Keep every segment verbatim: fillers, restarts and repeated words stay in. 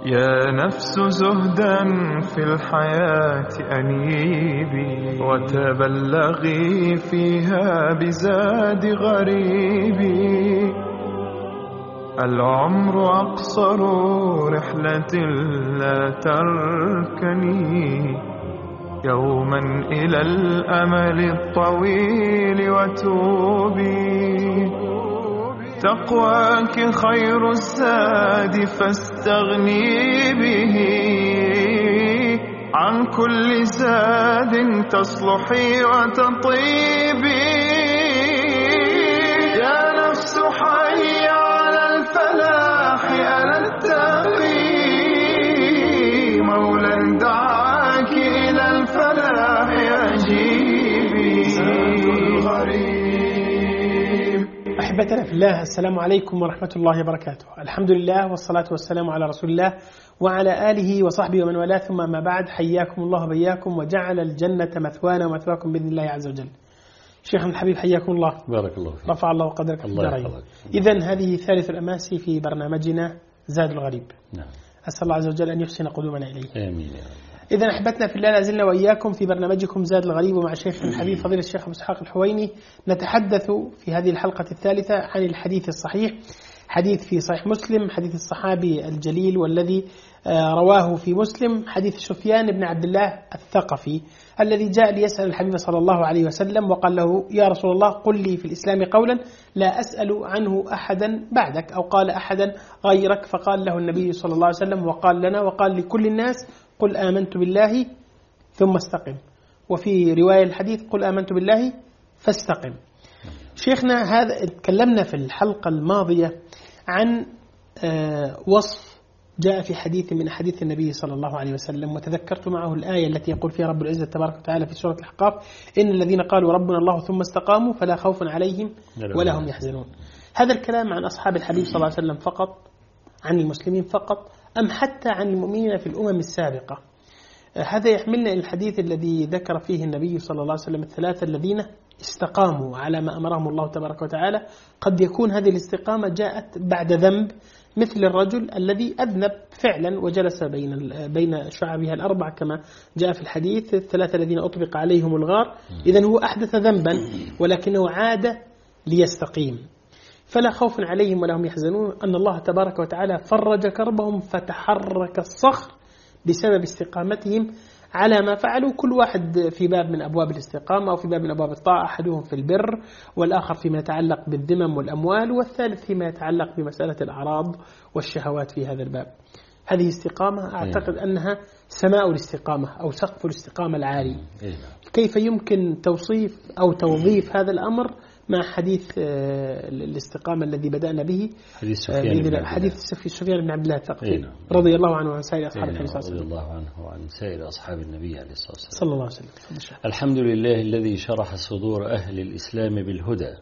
يا نفس زهدا في الحياة أنيبي، وتبلغي فيها بزاد غريبي. العمر أقصر رحلة لا تركني يوما إلى الأمل الطويل وتوبي. تقواك خير الزاد فاستغني به، عن كل زاد تصلحي وتطيبي. يا نفس حي على الفلاح، ألا التقي مولا دعاك إلى الفلاح أجيبي. زاد الغريب. أحبتنا في الله، السلام عليكم ورحمة الله وبركاته. الحمد لله والصلاة والسلام على رسول الله وعلى آله وصحبه ومن والاه، ثم ما بعد. حياكم الله وبياكم وجعل الجنة مثوانا ومثواكم بإذن الله عز وجل. شيخنا الحبيب حياكم الله. بارك الله فيك. رفع الله قدرك في الدارين. إذن هذه ثالث الأماسي في برنامجنا زاد الغريب. نعم. أسأل الله عز وجل أن يحسن قدومنا إليه. آمين يا رب. إذن أحبتنا في الله، لازلنا وإياكم في برنامجكم زاد الغريب ومع شيخنا الحبيب فضيلة الشيخ أبو إسحاق الحويني. نتحدث في هذه الحلقة الثالثة عن الحديث الصحيح، حديث في صحيح مسلم، حديث الصحابي الجليل والذي رواه في مسلم، حديث سفيان بن عبد الله الثقفي الذي جاء ليسأل الحبيب صلى الله عليه وسلم وقال له: يا رسول الله، قل لي في الإسلام قولا لا أسأل عنه أحدا بعدك، أو قال أحدا غيرك. فقال له النبي صلى الله عليه وسلم وقال لنا وقال لكل الناس: قل آمنت بالله ثم استقم. وفي رواية الحديث: قل آمنت بالله فاستقم. شيخنا، هذا تكلمنا في الحلقة الماضية عن وصف جاء في حديث من حديث النبي صلى الله عليه وسلم، وتذكرت معه الآية التي يقول فيها رب العزة تبارك وتعالى في سورة الأحقاف: إن الذين قالوا ربنا الله ثم استقاموا فلا خوف عليهم ولا هم يحزنون. هذا الكلام عن أصحاب الحبيب صلى الله عليه وسلم فقط، عن المسلمين فقط، أم حتى عن المؤمنين في الأمم السابقة؟ هذا يحملنا إلى الحديث الذي ذكر فيه النبي صلى الله عليه وسلم الثلاثة الذين استقاموا على ما أمرهم الله تبارك وتعالى. قد يكون هذه الاستقامة جاءت بعد ذنب، مثل الرجل الذي أذنب فعلا وجلس بين بين شعبها الأربع كما جاء في الحديث: الثلاثة الذين أطبق عليهم الغار. إذن هو أحدث ذنبا ولكنه عاد ليستقيم، فلا خوف عليهم ولا هم يحزنون. أن الله تبارك وتعالى فرج كربهم فتحرك الصخر بسبب استقامتهم على ما فعلوا، كل واحد في باب من أبواب الاستقامة، أو في باب من أبواب الطاعة، أحدهم في البر، والآخر فيما يتعلق بالذمم والأموال، والثالث فيما يتعلق بمسألة الأعراض والشهوات في هذا الباب. هذه استقامة أعتقد أنها سماء الاستقامة أو سقف الاستقامة العالي. كيف يمكن توصيف أو توظيف هذا الأمر مع حديث الاستقامة الذي بدأنا به، حديث سفيان بن حديث سفيان بن عبد الله الثقفي رضي الله عنه وعن سائر أصحاب النبي صلى الله عليه وسلم. رضي الله عنه وعن سائر أصحاب النبي عليه الصلاة والسلام. صلى الله عليه وسلم. الحمد لله الذي شرح صدور أهل الإسلام بالهدى،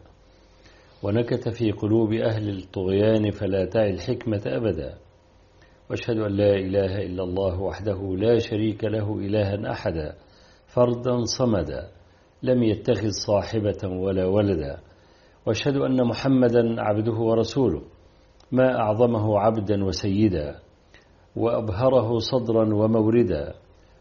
ونكت في قلوب أهل الطغيان فلا تعي الحكمة أبدا. وأشهد أن لا إله إلا الله وحده لا شريك له إلها أحدا، فردا صمدا، لم يتخذ صاحبة ولا ولدا. وأشهد أن محمدا عبده ورسوله، ما أعظمه عبدا وسيدا، وأبهره صدرا وموردا،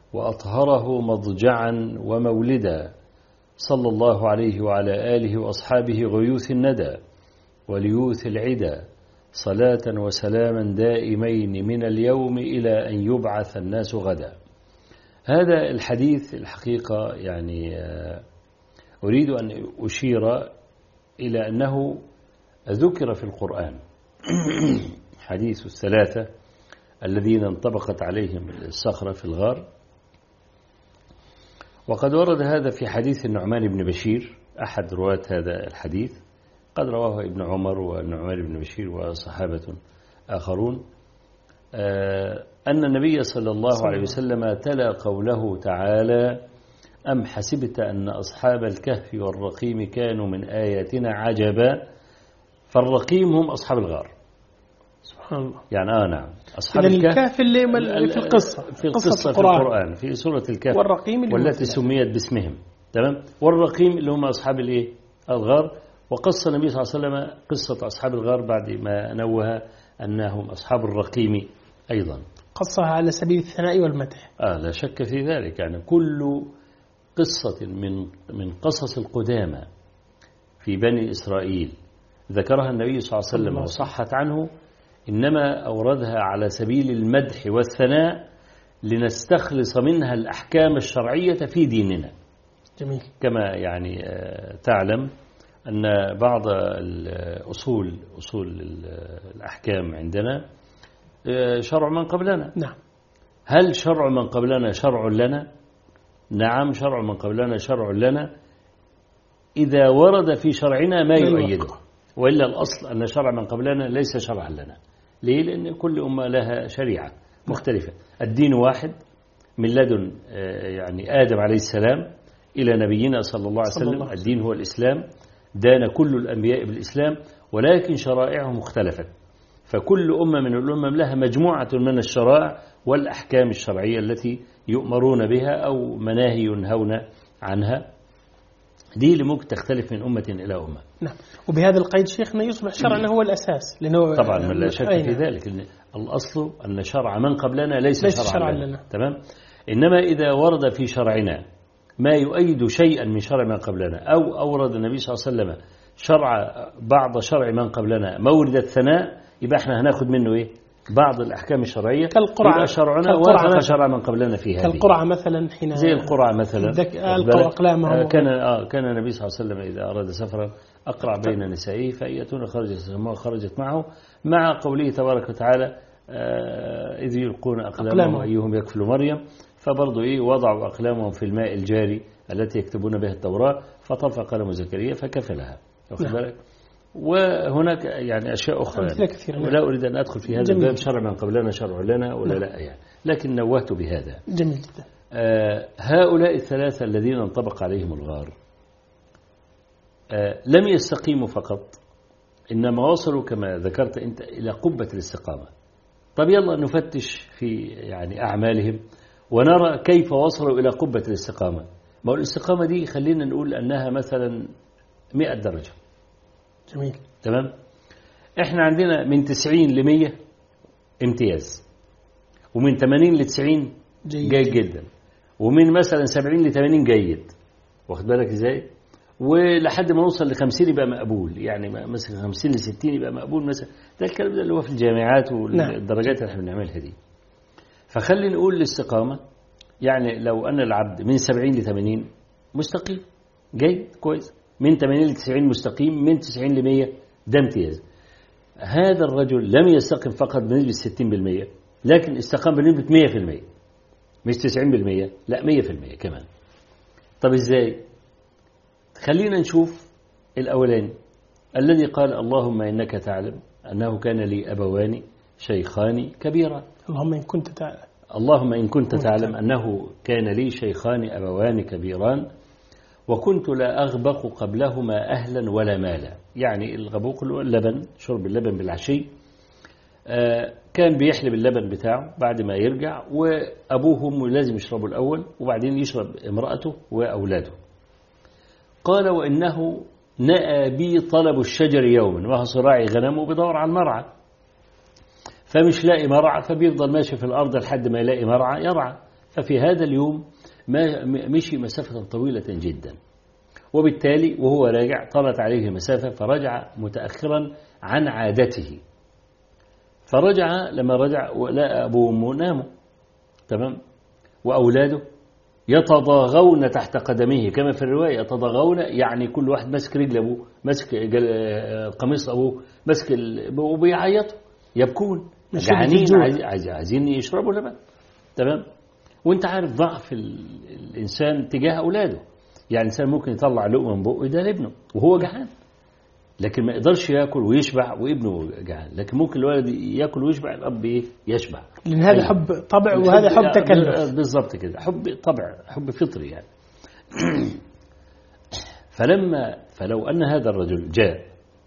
وأطهره مضجعا ومولدا. صلى الله عليه وعلى آله وأصحابه غيوث الندى وليوث العدا، صلاة وسلاما دائمين من اليوم إلى أن يبعث الناس غدا. هذا الحديث الحقيقة يعني أريد أن أشير إلى أنه ذكر في القرآن حديث الثلاثة الذين انطبقت عليهم الصخرة في الغار. وقد ورد هذا في حديث النعمان بن بشير أحد رواة هذا الحديث، قد رواه ابن عمر والنعمان بن بشير وصحابة آخرون، أن النبي صلى الله عليه وسلم تلا قوله تعالى: أم حسبت أن أصحاب الكهف والرقيم كانوا من آياتنا عجبا. فالرقيم هم أصحاب الغار. سبحان الله. يعني آه نعم أصحاب الكهف اللي في القصة في القصة في القرآن في سورة الكهف، والرقيم والتي سميت باسمهم. تمام. والرقيم اللي هم أصحاب الإيه الغار. وقص النبي صلى الله عليه وسلم قصة أصحاب الغار بعد ما نوه أنهم أصحاب الرقيم أيضا. خصها على سبيل الثناء والمدح. آه لا شك في ذلك. يعني كل قصة من من قصص القدامى في بني إسرائيل ذكرها النبي صلى الله عليه وسلم وصحت عنه إنما أوردها على سبيل المدح والثناء لنستخلص منها الأحكام الشرعية في ديننا. جميل. كما يعني تعلم أن بعض الأصول أصول الأحكام عندنا شرع من قبلنا. نعم. هل شرع من قبلنا شرع لنا؟ نعم شرع من قبلنا شرع لنا إذا ورد في شرعنا ما يؤيده، وإلا الأصل أن شرع من قبلنا ليس شرعا لنا. ليه؟ لأن كل أمة لها شريعة مختلفة. الدين واحد من لدن يعني آدم عليه السلام إلى نبينا صلى الله عليه وسلم. الله. الدين هو الإسلام، دان كل الأنبياء بالإسلام، ولكن شرائعهم اختلفت. فكل أمة من الأمم لها مجموعة من الشرائع والأحكام الشرعية التي يؤمرون بها أو مناهي ينهون عنها. دي اللي ممكن تختلف من أمة إلى أمة. نعم. وبهذا القيد شيخنا يصبح شرعنا هو الأساس، لأنه طبعا من لا شك في ذلك. إن الأصل أن شرع من قبلنا ليس, ليس شرعا, شرعا لنا. لنا. تمام. إنما إذا ورد في شرعنا ما يؤيد شيئا من شرع من قبلنا، أو أورد النبي صلى الله عليه وسلم شرع بعض شرع من قبلنا مورد الثناء، يبقى احنا هناخد منه إيه؟ بعض الأحكام الشرعية كالقرعة شرعنا وافق شرع من قبلنا فيها. كالقرعة مثلا حين زي القرعة مثلا ألقوا أقلامهم. كان آه كان النبي صلى الله عليه وسلم إذا أراد سفرا أقرع بين نسائه فأيتون خرجت خرجت معه، مع قوله تبارك وتعالى آه إذ يلقون أقلامهم أيهم يكفل مريم، فبرضو إيه وضعوا أقلامهم في الماء الجاري التي يكتبون بها التوراة فطفى قلم زكريا فكفلها. واخد بالك؟ وهناك يعني أشياء أخرى يعني. ولا أريد أن أدخل في هذا الباب شرع من قبلنا شرع لنا ولا لا يعني، لكن نوهت بهذا. جميل جدا. آه هؤلاء الثلاثة الذين انطبق عليهم الغار آه لم يستقيموا فقط، إنما وصلوا كما ذكرت أنت إلى قبة الاستقامة. طب يلا نفتش في يعني أعمالهم ونرى كيف وصلوا إلى قبة الاستقامة. ما هو الاستقامة دي خلينا نقول أنها مثلا مئة درجة. جميل. تمام. احنا عندنا من تسعين لمية امتياز، ومن ثمانين لتسعين جيد. جيد جدا، ومن مثلا سبعين لثمانين جيد. واخد بالك ازاي؟ ولحد ما نوصل لخمسين يبقى مقبول، يعني مثلا خمسين لستين يبقى مقبول مثلا. ده الكلام ده اللي هو في الجامعات والدرجات اللي احنا بنعملها دي. فخلي نقول الاستقامة يعني لو أن العبد من سبعين لثمانين مستقيم جيد كويس، من ثمانين لتسعين مستقيم، من تسعين لمية ده امتياز. هذا الرجل لم يستقم فقط بنسبة ستين بالمية، لكن استقام بنسبة مية في المية، مش تسعين بالمية، لا مية في المية كمان. طب ازاي؟ خلينا نشوف الأولاني الذي قال اللهم إنك تعلم أنه كان لي أبوان شيخان كبيرا. اللهم إن كنت تعلم اللهم إن كنت تعلم أنه كان لي شيخان أبوان كبيران وكنت لا أغبق قبلهما أهلا ولا مالا. يعني الغبوق اللبن، شرب اللبن بالعشي. آه كان بيحلب اللبن بتاعه بعد ما يرجع، وأبوهم لازم يشربوا الأول وبعدين يشرب امرأته وأولاده. قال وإنه نأى بي طلب الشجر يوما، وهو صراعي غنمه بدور على المرعى، فمش لاقي مرعى فبيفضل ماشي في الأرض لحد ما يلاقي مرعى يرعى. ففي هذا اليوم ما مشي مسافة طويلة جدا، وبالتالي وهو راجع طالت عليه مسافة فرجع متأخرا عن عادته. فرجع لما رجع ولقى أبوه وأمه ناموا تمام، وأولاده يتضاغون تحت قدميه كما في الرواية. يتضاغون يعني كل واحد ماسك رجل أبوه، ماسك قميص أبوه، ماسك وبيعيطوا يبكون جعانين عايزين يشربوا لبن تمام. وانت عارف ضعف الإنسان تجاه أولاده، يعني الإنسان ممكن يطلع لقمة من بقه ده لابنه وهو جعان، لكن ما يقدرش يأكل ويشبع وابنه جعان. لكن ممكن الولد يأكل ويشبع، الأب إيه يشبع، لأن هذا حب طبع وهذا حب تكلف. بالضبط كده، حب طبع، حب فطري يعني. فلما فلو أن هذا الرجل جاء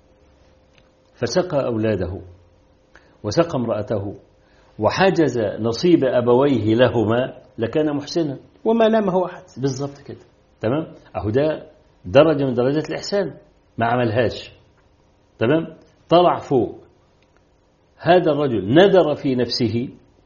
فسقى أولاده وسقى امرأته وحجز نصيب أبويه لهما لكان محسنا وما لامه أحد. بالضبط كده تمام. أهو ده درجة من درجات الإحسان، ما عملهاش تمام. طلع فوق. هذا الرجل نذر في نفسه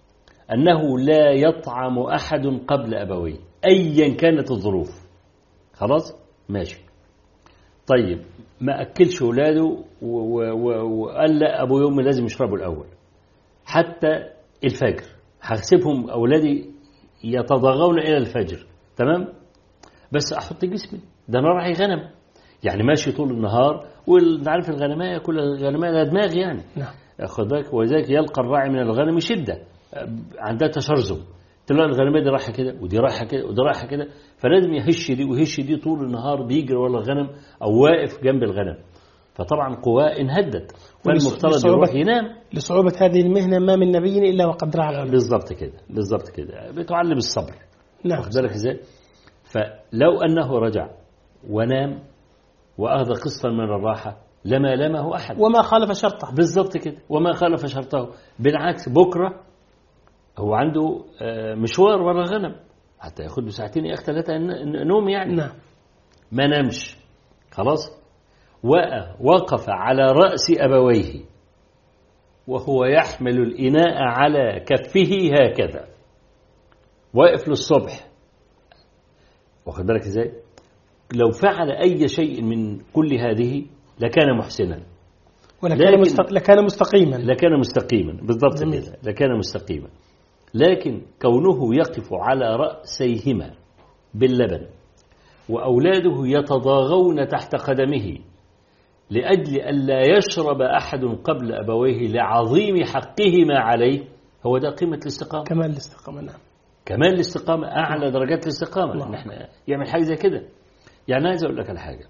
أنه لا يطعم أحد قبل أبويه أيا كانت الظروف. خلاص ماشي. طيب ما أكلش أولاده وقال لا أبو يوم لازم يشربوا الأول حتى الفجر، هسيبهم أولادي يتضاغون إلى الفجر، تمام، بس أحط جسمي، ده أنا راعي غنم يعني ماشي طول النهار، ونعرف الغنماء كل الغنماء لها دماغ يعني نعم. أخذ بالك، وذلك يلقى الراعي من الغنم شدة، عندها تشرذم، تلاقي الغنماء دي رايحة كده ودي رايحة كده ودي رايحة كده، فلازم يهش دي ويهش دي طول النهار، بيجري ورا الغنم أو واقف جنب الغنم، فطبعا قواه انهدت، فالمفترض يروح ينام. لصعوبة هذه المهنة ما من نبي إلا وقد رعى الغنم. بالضبط كده، بالضبط كده، بتعلم الصبر. نعم. واخد بالك ازاي؟ فلو أنه رجع ونام وأخذ قسطا من الراحة لما لمه أحد، وما خالف شرطه. بالضبط كده، وما خالف شرطه، بالعكس بكرة هو عنده مشوار ورا الغنم حتى ياخد له ساعتين يا أخي ثلاثة نوم يعني. نعم. ما نامش خلاص، وقف على رأس أبويه وهو يحمل الإناء على كفه هكذا، واقف للصبح. واخد بالك ازاي؟ لو فعل أي شيء من كل هذه لكان محسنا، ولكان مستق... لكان مستقيما لكان مستقيما بالضبط كده، لكان مستقيما. لكن كونه يقف على رأسيهما باللبن وأولاده يتضاغون تحت قدمه لأجل أن لا يشرب أحد قبل أبويه لعظيم حقهما عليه، هو ده قيمة الاستقامة. كمال الاستقامة. نعم. كمال الاستقامة، أعلى درجات الاستقامة إن احنا يعمل حاجة زي كده. يعني عايز أقول لك على حاجة،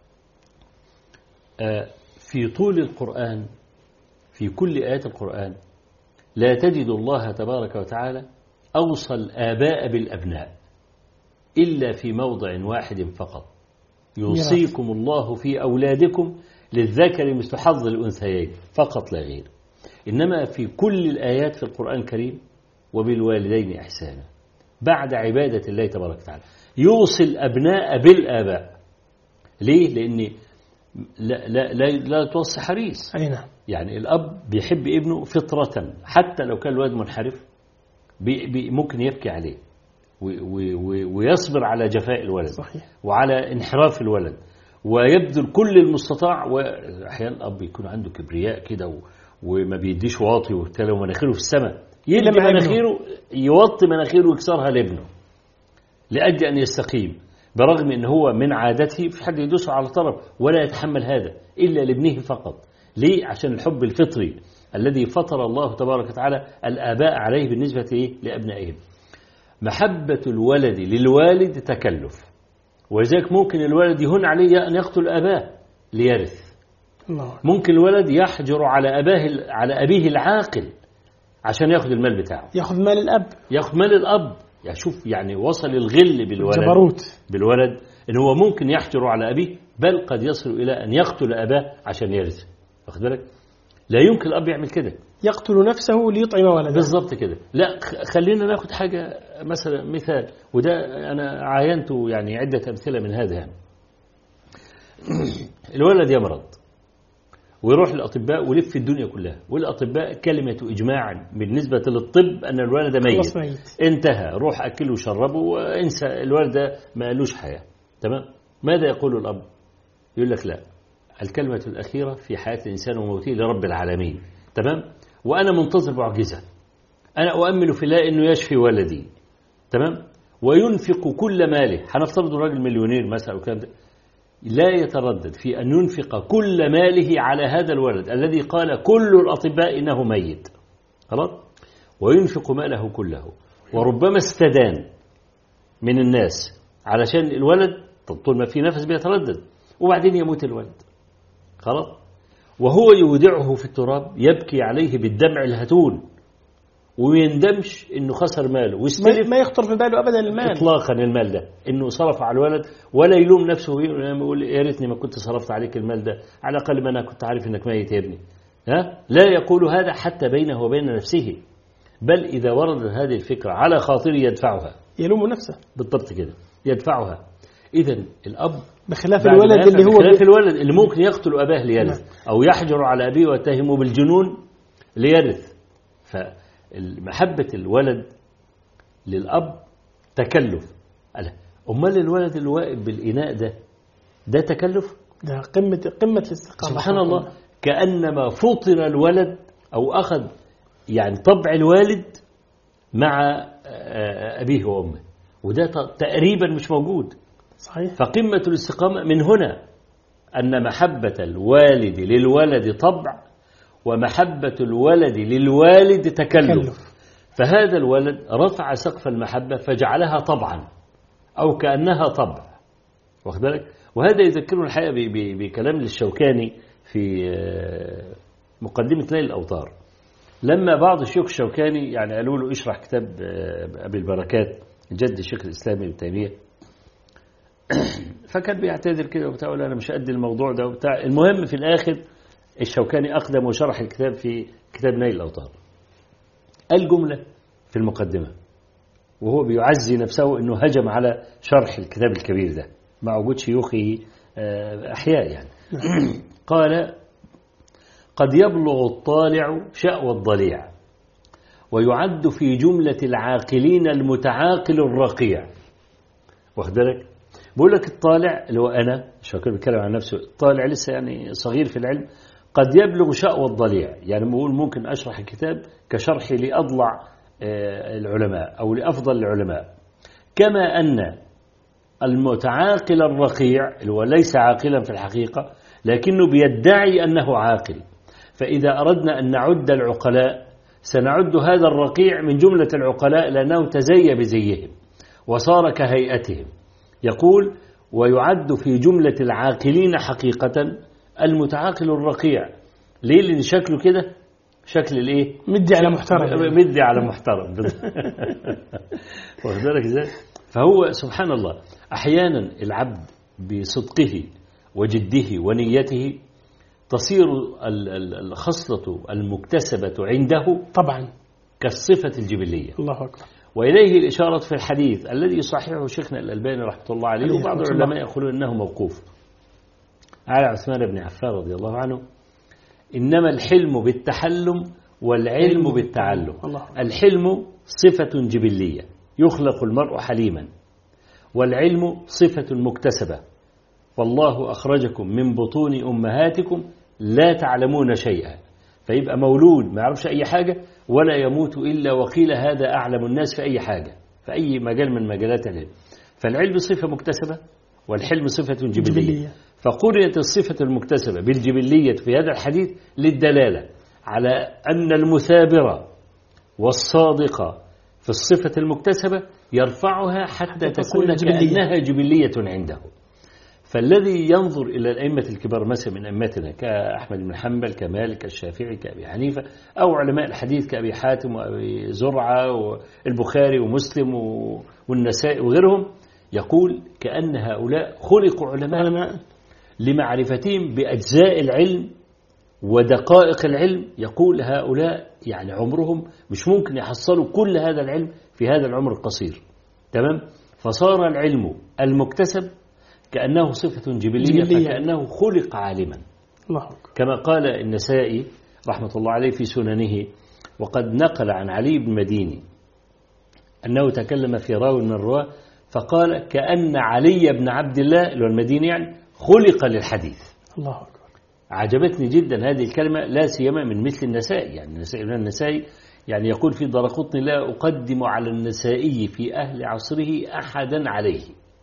في طول القرآن، في كل آيات القرآن لا تجد الله تبارك وتعالى أوصى الآباء بالأبناء إلا في موضع واحد فقط، يوصيكم الله في أولادكم للذكر مثل حظ الأنثيين، فقط لا غير. إنما في كل الآيات في القرآن الكريم وبالوالدين إحسانا، بعد عبادة الله تبارك وتعالى يوصي الأبناء بالآباء. ليه؟ لأن لا, لا, لا, لا توصي حريص. أي نعم. يعني الأب بيحب ابنه فطرة، حتى لو كان الواد منحرف بي بي ممكن يبكي عليه ويصبر على جفاء الولد. صحيح. وعلى انحراف الولد، ويبذل كل المستطاع. وأحيانا الأب يكون عنده كبرياء كده وما بيديش واطي وبالتالي ومناخيره في السماء، يلي مناخيره يوطي مناخيره ويكسرها لابنه لأجل أن يستقيم، برغم أن هو من عادته في حد يدوسه على طرف ولا يتحمل هذا إلا لابنه فقط. ليه؟ عشان الحب الفطري الذي فطر الله تبارك وتعالى الآباء عليه بالنسبة إيه؟ لأبنائهم. محبة الولد للوالد تكلف، ولذلك ممكن الولد يهون عليه أن يقتل أباه ليرث. الله. ممكن الولد يحجر على أباه على أبيه العاقل عشان يأخذ المال بتاعه، يأخذ مال الأب، يأخذ مال الأب. يعني شوف يعني وصل الغل بالولد، جبروت بالولد، إن هو ممكن يحجر على أبيه، بل قد يصل إلى أن يقتل أباه عشان يرث. واخد بالك؟ لا يمكن الأب يعمل كده، يقتل نفسه ليطعم ولده. بالضبط كده. لا خلينا ناخد حاجة مثلا مثال، وده أنا عاينته يعني عدة أمثلة من هذا. يعني الولد يمرض ويروح للأطباء ولف الدنيا كلها، والأطباء كلمة إجماع بالنسبة للطب أن الولد ميت. ميت انتهى، روح أكله وشربه وانسى الولد ما قالوش حياة. تمام؟ ماذا يقول الأب؟ يقول لك لا، الكلمة الأخيرة في حياة الإنسان وموته لرب العالمين. تمام؟ وأنا منتظر معجزة، أنا أؤمل في الله أنه يشفي ولدي. تمام؟ وينفق كل ماله، هنفترض راجل مليونير مثلا وكلام ده، لا يتردد في أن ينفق كل ماله على هذا الولد الذي قال كل الأطباء إنه ميت. خلاص؟ وينفق ماله كله، وربما استدان من الناس علشان الولد طول ما في نفس بيتردد، وبعدين يموت الولد. خلاص؟ وهو يودعه في التراب يبكي عليه بالدمع الهتون، ويندمش انه خسر ماله ويستلف، ما يخطر في باله ابدا المال اطلاقا المال ده انه صرف على الولد، ولا يلوم نفسه ويقول يا ريتني ما كنت صرفت عليك المال ده، على الاقل ما انا كنت عارف انك ميت يا ابني. ها؟ لا يقول هذا حتى بينه وبين نفسه، بل اذا وردت هذه الفكره على خاطره يدفعها، يلوم نفسه. بالضبط كده، يدفعها. اذا الاب بخلاف الولد اللي هو بخلاف الولد اللي ممكن يقتل اباه ليرث، او يحجر على ابيه ويتهمه بالجنون ليرث. ف محبة الولد للأب تكلف. أمال الولد اللي واقف بالإناء ده ده تكلف؟ ده قمة قمة الاستقامة. سبحان الله، كأنما فطر الولد أو أخذ يعني طبع الوالد مع أبيه وأمه، وده تقريبا مش موجود. صحيح. فقمة الاستقامة من هنا أن محبة الوالد للولد طبع، ومحبة الولد للوالد تكلف. تكلف. فهذا الولد رفع سقف المحبة فجعلها طبعا أو كأنها طبع، واخد بالك؟ وهذا يذكرنا الحقيقة بكلام للشوكاني في مقدمة نيل الأوطار، لما بعض الشيوخ الشوكاني يعني قالوا له اشرح كتاب أبي البركات جد الشيخ الإسلامي ابن تيمية، فكان بيعتذر كده وبتاع، أنا مش قد الموضوع ده وبتاع. المهم في الآخر الشوكاني أقدم وشرح الكتاب في كتاب نيل الأوطار. قال جملة في المقدمة وهو بيعزي نفسه أنه هجم على شرح الكتاب الكبير ده مع وجود شيوخه أحياء يعني. قال: قد يبلغ الطالع شأوى الضليع ويعد في جملة العاقلين المتعاقل الرقيع. واخد بالك؟ بقول لك الطالع اللي هو أنا، الشوكاني بيتكلم عن نفسه، الطالع لسه يعني صغير في العلم، قد يبلغ شأوى الضليع، يعني بقول ممكن أشرح الكتاب كشرحي لأضلع العلماء أو لأفضل العلماء، كما أن المتعاقل الرقيع اللي هو ليس عاقلا في الحقيقة لكنه بيدعي أنه عاقل، فإذا أردنا أن نعد العقلاء سنعد هذا الرقيع من جملة العقلاء لأنه تزي بزيهم وصار كهيئتهم. يقول: ويعد في جملة العاقلين حقيقة المتعاقل الرقيع. ليه؟ لأن شكله كده شكل الايه؟ مدي على محترم، مدي على محترم. واخد بالك ازاي؟ فهو سبحان الله احيانا العبد بصدقه وجده ونيته تصير الخصلة المكتسبة عنده طبعا كالصفة الجبلية. الله أكبر. وإليه الإشارة في الحديث الذي يصححه شيخنا الألباني رحمة الله عليه، وبعض العلماء يقولون إنه موقوف على عثمان بن عفان رضي الله عنه: إنما الحلم بالتحلم والعلم بالتعلم. الحلم صفة جبلية يخلق المرء حليما، والعلم صفة مكتسبة، والله أخرجكم من بطون أمهاتكم لا تعلمون شيئا. فيبقى مولود ما يعرفش أي حاجة ولا يموت إلا وقيل هذا أعلم الناس في أي حاجة في أي مجال من مجالات العلم. فالعلم صفة مكتسبة والحلم صفة جبلية, جبلية. فقرنت الصفة المكتسبة بالجبلية في هذا الحديث للدلالة على أن المثابرة والصادقة في الصفة المكتسبة يرفعها حتى تكون كأنها جبلية عنده. فالذي ينظر إلى الأئمة الكبار مثلا من أئمتنا كأحمد بن حنبل كمالك كالشافعي كأبي حنيفة، أو علماء الحديث كأبي حاتم وأبي زرعة والبخاري ومسلم والنسائي وغيرهم، يقول كأن هؤلاء خلقوا علماء لمعرفتهم بأجزاء العلم ودقائق العلم. يقول هؤلاء يعني عمرهم مش ممكن يحصلوا كل هذا العلم في هذا العمر القصير. تمام؟ فصار العلم المكتسب كأنه صفة جبلية, جبلية. فكأنه خلق عالما. الله. كما قال النسائي رحمة الله عليه في سننه، وقد نقل عن علي بن مديني أنه تكلم في راوي من الرواة فقال كأن علي بن عبد الله اللي هو المديني يعني خلق للحديث. الله أكبر. عجبتني جدا هذه الكلمة، لا سيما من مثل النسائي. يعني النسائي, النسائي يعني يقول في دارقطني: لا أقدم على النسائي في أهل عصره أحدا عليه،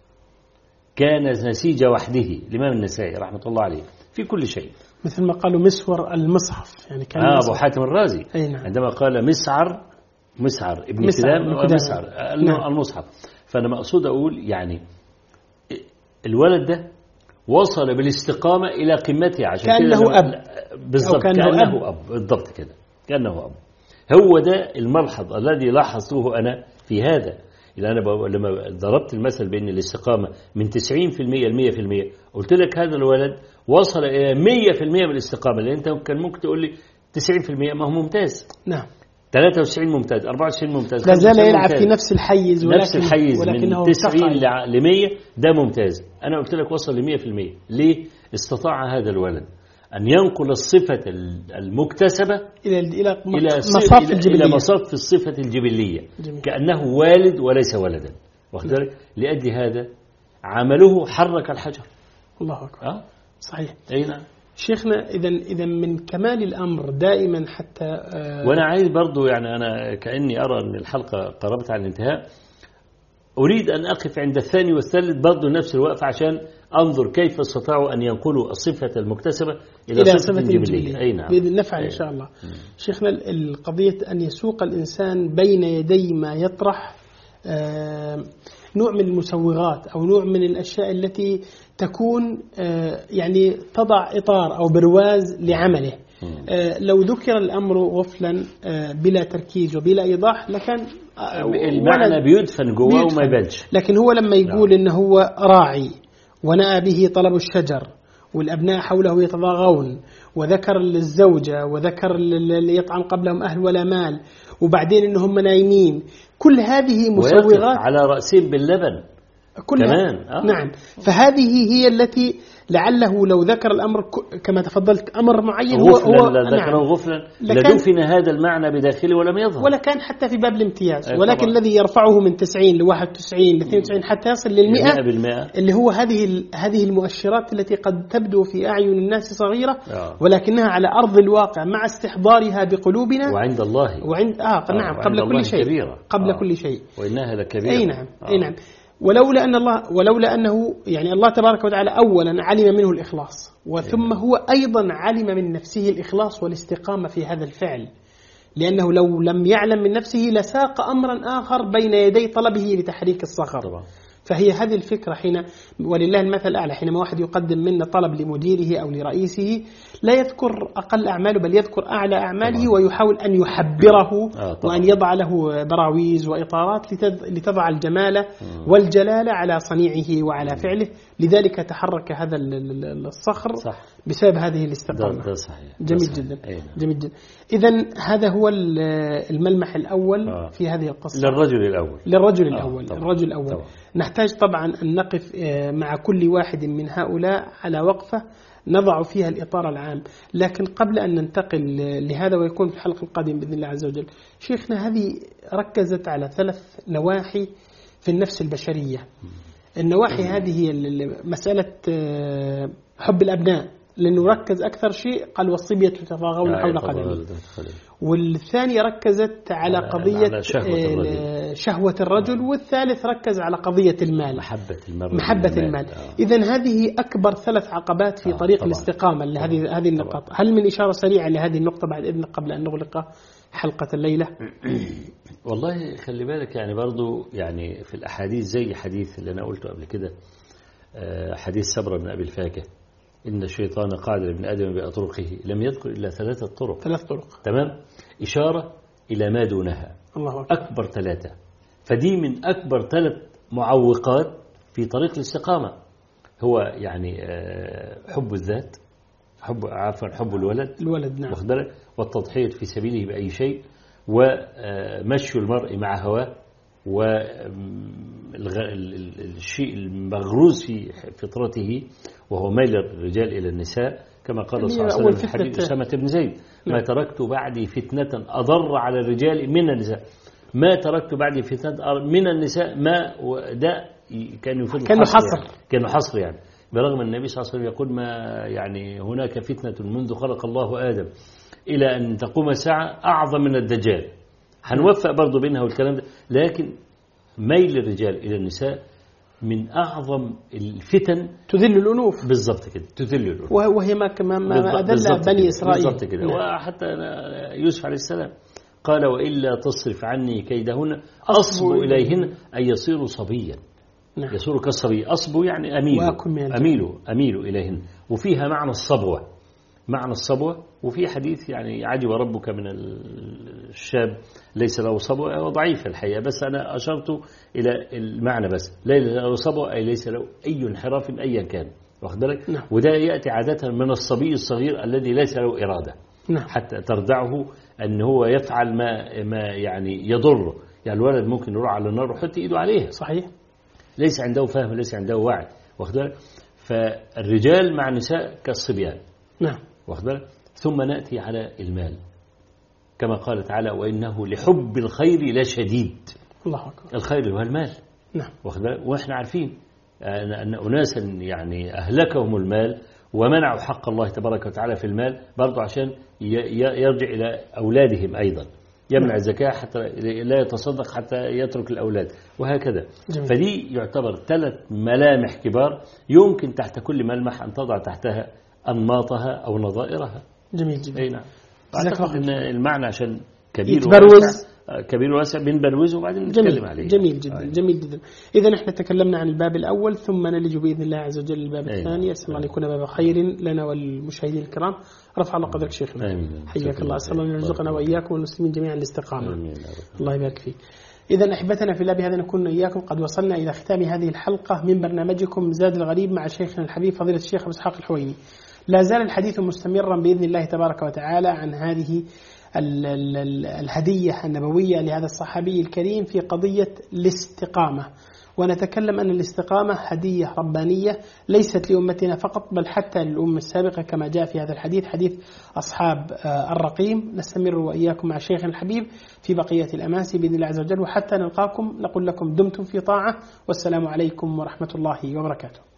كان نسيج وحده الإمام النسائي رحمة الله عليه في كل شيء. مثل ما قالوا مسور المصحف، يعني كان آه أبو حاتم الرازي نعم. عندما قال مسعر مسعر ابن كدام ومسعر نعم. المصحف. فأنا مقصود أقول يعني الولد ده وصل بالاستقامة إلى قمتها، عشان كأنه أب بالضبط كأنه, كأنه أب بالضبط كده كأنه أب. هو ده الملحظ الذي لاحظته أنا في هذا. إذا أنا لما ضربت المثل بأن الاستقامة من تسعين بالمئة لمئة بالمئة، قلت لك هذا الولد وصل إلى مئة بالمئة من الاستقامة، لأن أنت كان ممكن تقول لي تسعين بالمئة ما هو ممتاز. نعم. ثلاثة وتسعين ممتاز، أربعة وتسعين ممتاز، لا زال يلعب في نفس الحيز، ولكن نفس الحيز من تسعين لمئة، ده ممتاز. أنا قلت لك وصل لمئة بالمئة. ليه؟ استطاع هذا الولد أن ينقل الصفة المكتسبة إلى إلى إلى مصاف الجبلية، إلى مصاف الصفة الجبلية، جميل. كأنه والد وليس ولدا، واخد بالك؟ لأجل هذا عمله حرك الحجر. الله أكبر. أه؟ صحيح. أي نعم. شيخنا إذا إذا من كمال الأمر دائما حتى آه وأنا عايز برضو يعني أنا كأني أرى أن الحلقة قربت على الانتهاء، أريد أن أقف عند الثاني والثالث برضو نفس الوقفة عشان أنظر كيف استطاعوا أن ينقلوا الصفة المكتسبة إلى, إلى صفة جبلية. أي نعم. بإذن نفعل إن شاء الله. م. شيخنا القضية أن يسوق الإنسان بين يدي ما يطرح آه نوع من المسوغات أو نوع من الأشياء التي تكون آه يعني تضع إطار أو برواز لعمله. آه لو ذكر الأمر غفلا آه بلا تركيز وبلا إيضاح لكان آه المعنى بيدفن جواه وما يبانش. لكن هو لما يقول نعم. إن هو راعي ونأى به طلب الشجر والأبناء حوله يتضاغون وذكر الزوجة وذكر اللي يطعم قبلهم أهل ولا مال وبعدين إنهم نايمين، كل هذه مسوغات على رأسهم باللبن كمان. آه. نعم. فهذه هي التي لعله لو ذكر الأمر كما تفضلت أمر معين هو, هو ذكره نعم. غفلا لدفن هذا المعنى بداخله ولم يظهر ولا كان حتى في باب الامتياز. ولكن الذي يرفعه من تسعين لواحد وتسعين لاثنين وتسعين حتى يصل للمئة اللي هو هذه هذه المؤشرات التي قد تبدو في أعين الناس صغيرة آه. ولكنها على أرض الواقع مع استحضارها بقلوبنا وعند الله وعند آه, آه نعم قبل كل شيء كبيرة. قبل آه. كل شيء وإنها لكبيرة. أي نعم آه. أي نعم. ولولا أن الله ولولا أنه يعني الله تبارك وتعالى أولا علم منه الإخلاص وثم هو أيضا علم من نفسه الإخلاص والاستقامة في هذا الفعل، لأنه لو لم يعلم من نفسه لساق أمرا آخر بين يدي طلبه لتحريك الصخر طبعا. فهي هذه الفكرة حين ولله المثل الأعلى حينما واحد يقدم منا طلب لمديره أو لرئيسه لا يذكر أقل أعماله بل يذكر أعلى أعماله طبعا. ويحاول أن يحبره آه وأن يضع له براويز وإطارات لتضع الجمال والجلال على صنيعه وعلى فعله، لذلك تحرك هذا الصخر صح. بسبب هذه الاستقامة. ده صحيح. جميل ده صحيح. جدا أيه. جميل جدا. إذن هذا هو الملمح الأول آه. في هذه القصة للرجل الأول للرجل الأول آه. الرجل الأول طبعا. نحتاج طبعا أن نقف مع كل واحد من هؤلاء على وقفة نضع فيها الإطار العام، لكن قبل أن ننتقل لهذا ويكون في الحلقة القادمة بإذن الله عز وجل، شيخنا هذه ركزت على ثلاث نواحي في النفس البشرية. النواحي هذه هي مسألة حب الأبناء، لأنه ركز أكثر شيء قال والصبية تتفاغون حول قدمه، والثانية ركزت على قضية على شهوة الرجل. شهوة الرجل، والثالث ركز على قضية المال محبة المال, محبة المال. آه. إذن هذه أكبر ثلاث عقبات في آه طريق طبعا. الاستقامة لهذه هذه النقاط. هل من إشارة سريعة لهذه النقطة بعد إذنك قبل أن نغلق حلقة الليلة؟ والله خلي بالك يعني برضو يعني في الأحاديث زي حديث اللي أنا قلته قبل كده، حديث سبرة بن أبي الفاكه إن الشيطان قاعد لابن آدم بأطرقه لم يذكر إلا ثلاثة طرق ثلاث طرق تمام، إشارة إلى ما دونها الله أكبر. أكبر ثلاثة، فدي من أكبر ثلاث معوقات في طريق الاستقامة. هو يعني حب الذات، حب عفوا حب الولد الولد نعم، والتضحية في سبيله بأي شيء، ومشي المرء مع هواه، والشيء المغروز في فطرته وهو ميل الرجال إلى النساء كما قال صلى الله عليه وسلم في حديث أسامة بن زيد ما تركت بعدي فتنة أضر على الرجال من النساء، ما تركت بعدي فتنة من النساء، ما ده كان يفيد كان حصر يعني. كان حصر يعني، برغم أن النبي صلى الله عليه وسلم يقول ما يعني هناك فتنة منذ خلق الله آدم إلى أن تقوم الساعة أعظم من الدجال. هنوفق برضو بينها والكلام ده، لكن ميل الرجال إلى النساء من أعظم الفتن، تذل الأنوف بالضبط كده، تذل الأنوف، وهي ما كما ما أذل بني إسرائيل بالضبط كده. وحتى يوسف عليه السلام قال وإلا تصرف عني كيدهن أصب إليهن أي يصير صبيا نعم. يصير كالصبي، أصب يعني أميل أميل أميل إليهن، وفيها معنى الصبوة، معنى الصبوة. وفي حديث يعني عجب ربك من الشاب ليس له صبوة، هو ضعيف الحقيقة بس أنا أشرت إلى المعنى بس، ليس له صبوة أي ليس له أي انحراف أيا كان، واخد بالك نعم. وده يأتي عادة من الصبي الصغير الذي ليس له إرادة نعم. حتى تردعه أن هو يفعل ما ما يعني يضره، يعني الولد ممكن يروح على النار ويحط إيده عليها صحيح، ليس عنده فهم، ليس عنده وعي، واخد بالك. فالرجال مع النساء كالصبيان نعم، واخد بالك؟ ثم نأتي على المال كما قال تعالى وإنه لحب الخير لشديد. الله أكبر. الخير هو المال. نعم. واخد بالك؟ وإحنا عارفين أن أناسا يعني أهلكهم المال ومنعوا حق الله تبارك وتعالى في المال برضو عشان يرجع إلى أولادهم أيضا، يمنع الزكاة حتى لا يتصدق حتى يترك الأولاد وهكذا. جميل. فدي يعتبر ثلاث ملامح كبار يمكن تحت كل ملمح أن تضع تحتها أنماطها أو نظائرها. جميل جدا. أي نعم. أعتقد أن المعنى عشان كبير واسع كبير واسع بنبروزه وبعدين نتكلم عليه. جميل جدا. آه. جميل جدا. إذا احنا تكلمنا عن الباب الأول ثم نلج بإذن الله عز وجل الباب أي الثاني. أسأل الله أن يكون باب خير لنا والمشاهدين الكرام. رفع الله قدرك شيخنا. حياك الله. أسأل الله أن يرزقنا وإياكم والمسلمين جميعا الاستقامة. آمين. الله يبارك فيك. إذا أحبتنا في الله بهذا نكون إياكم قد وصلنا إلى ختام هذه الحلقة من برنامجكم زاد الغريب مع شيخنا الحبيب فضيلة الشيخ أبو إسحاق الحويني. لا زال الحديث مستمرا بإذن الله تبارك وتعالى عن هذه الهدية النبوية لهذا الصحابي الكريم في قضية الاستقامة. ونتكلم أن الاستقامة هدية ربانية ليست لأمتنا فقط بل حتى للأمة السابقة كما جاء في هذا الحديث حديث أصحاب الرقيم. نستمر وإياكم مع شيخنا الحبيب في بقية الأماسي بإذن الله عز وجل، وحتى نلقاكم نقول لكم دمتم في طاعة والسلام عليكم ورحمة الله وبركاته.